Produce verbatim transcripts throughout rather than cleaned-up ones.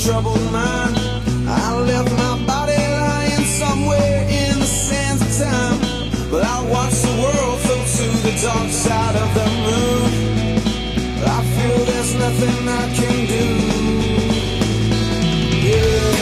troubled mind. I left my body lying somewhere in the sands of time, but I watched the world float to the dark side of the moon. I feel there's nothing I can do. Yeah.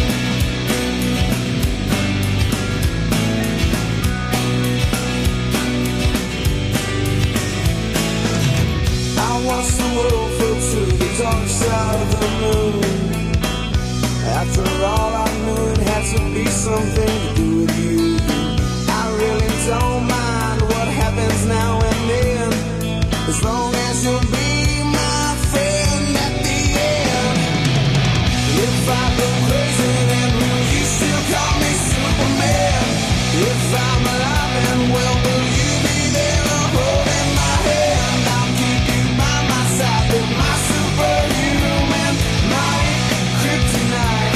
I watched the world float to the dark side of the moon. After all, I knew it had to be something to do with you. I really don't mind what happens now and then, as long as you'll be my friend at the end. If I go crazy, then will you still call me Superman? If I'm alive and well, will you be there holding my hand? I'll keep you by my side with my superhuman might, kryptonite.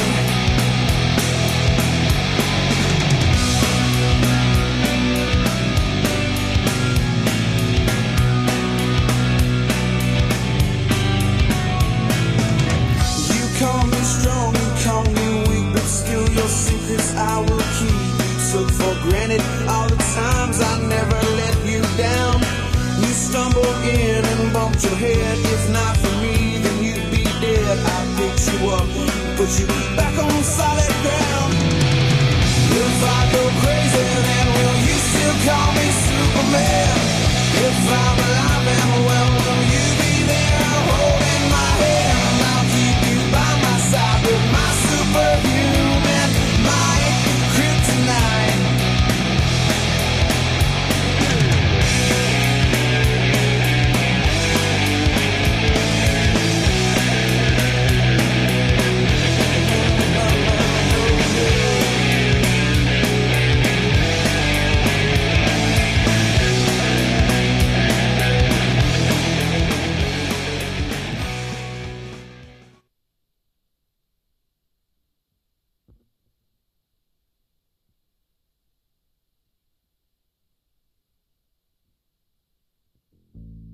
You call me strong, you call me weak, but still your secrets I will keep. You took for granted all the times I never let you down. You stumbled in and bumped your head. If not for me, then you'd be dead. I picked you up, put you back on solid ground. If I go crazy, then will you still call me Superman? If I'm alive and well,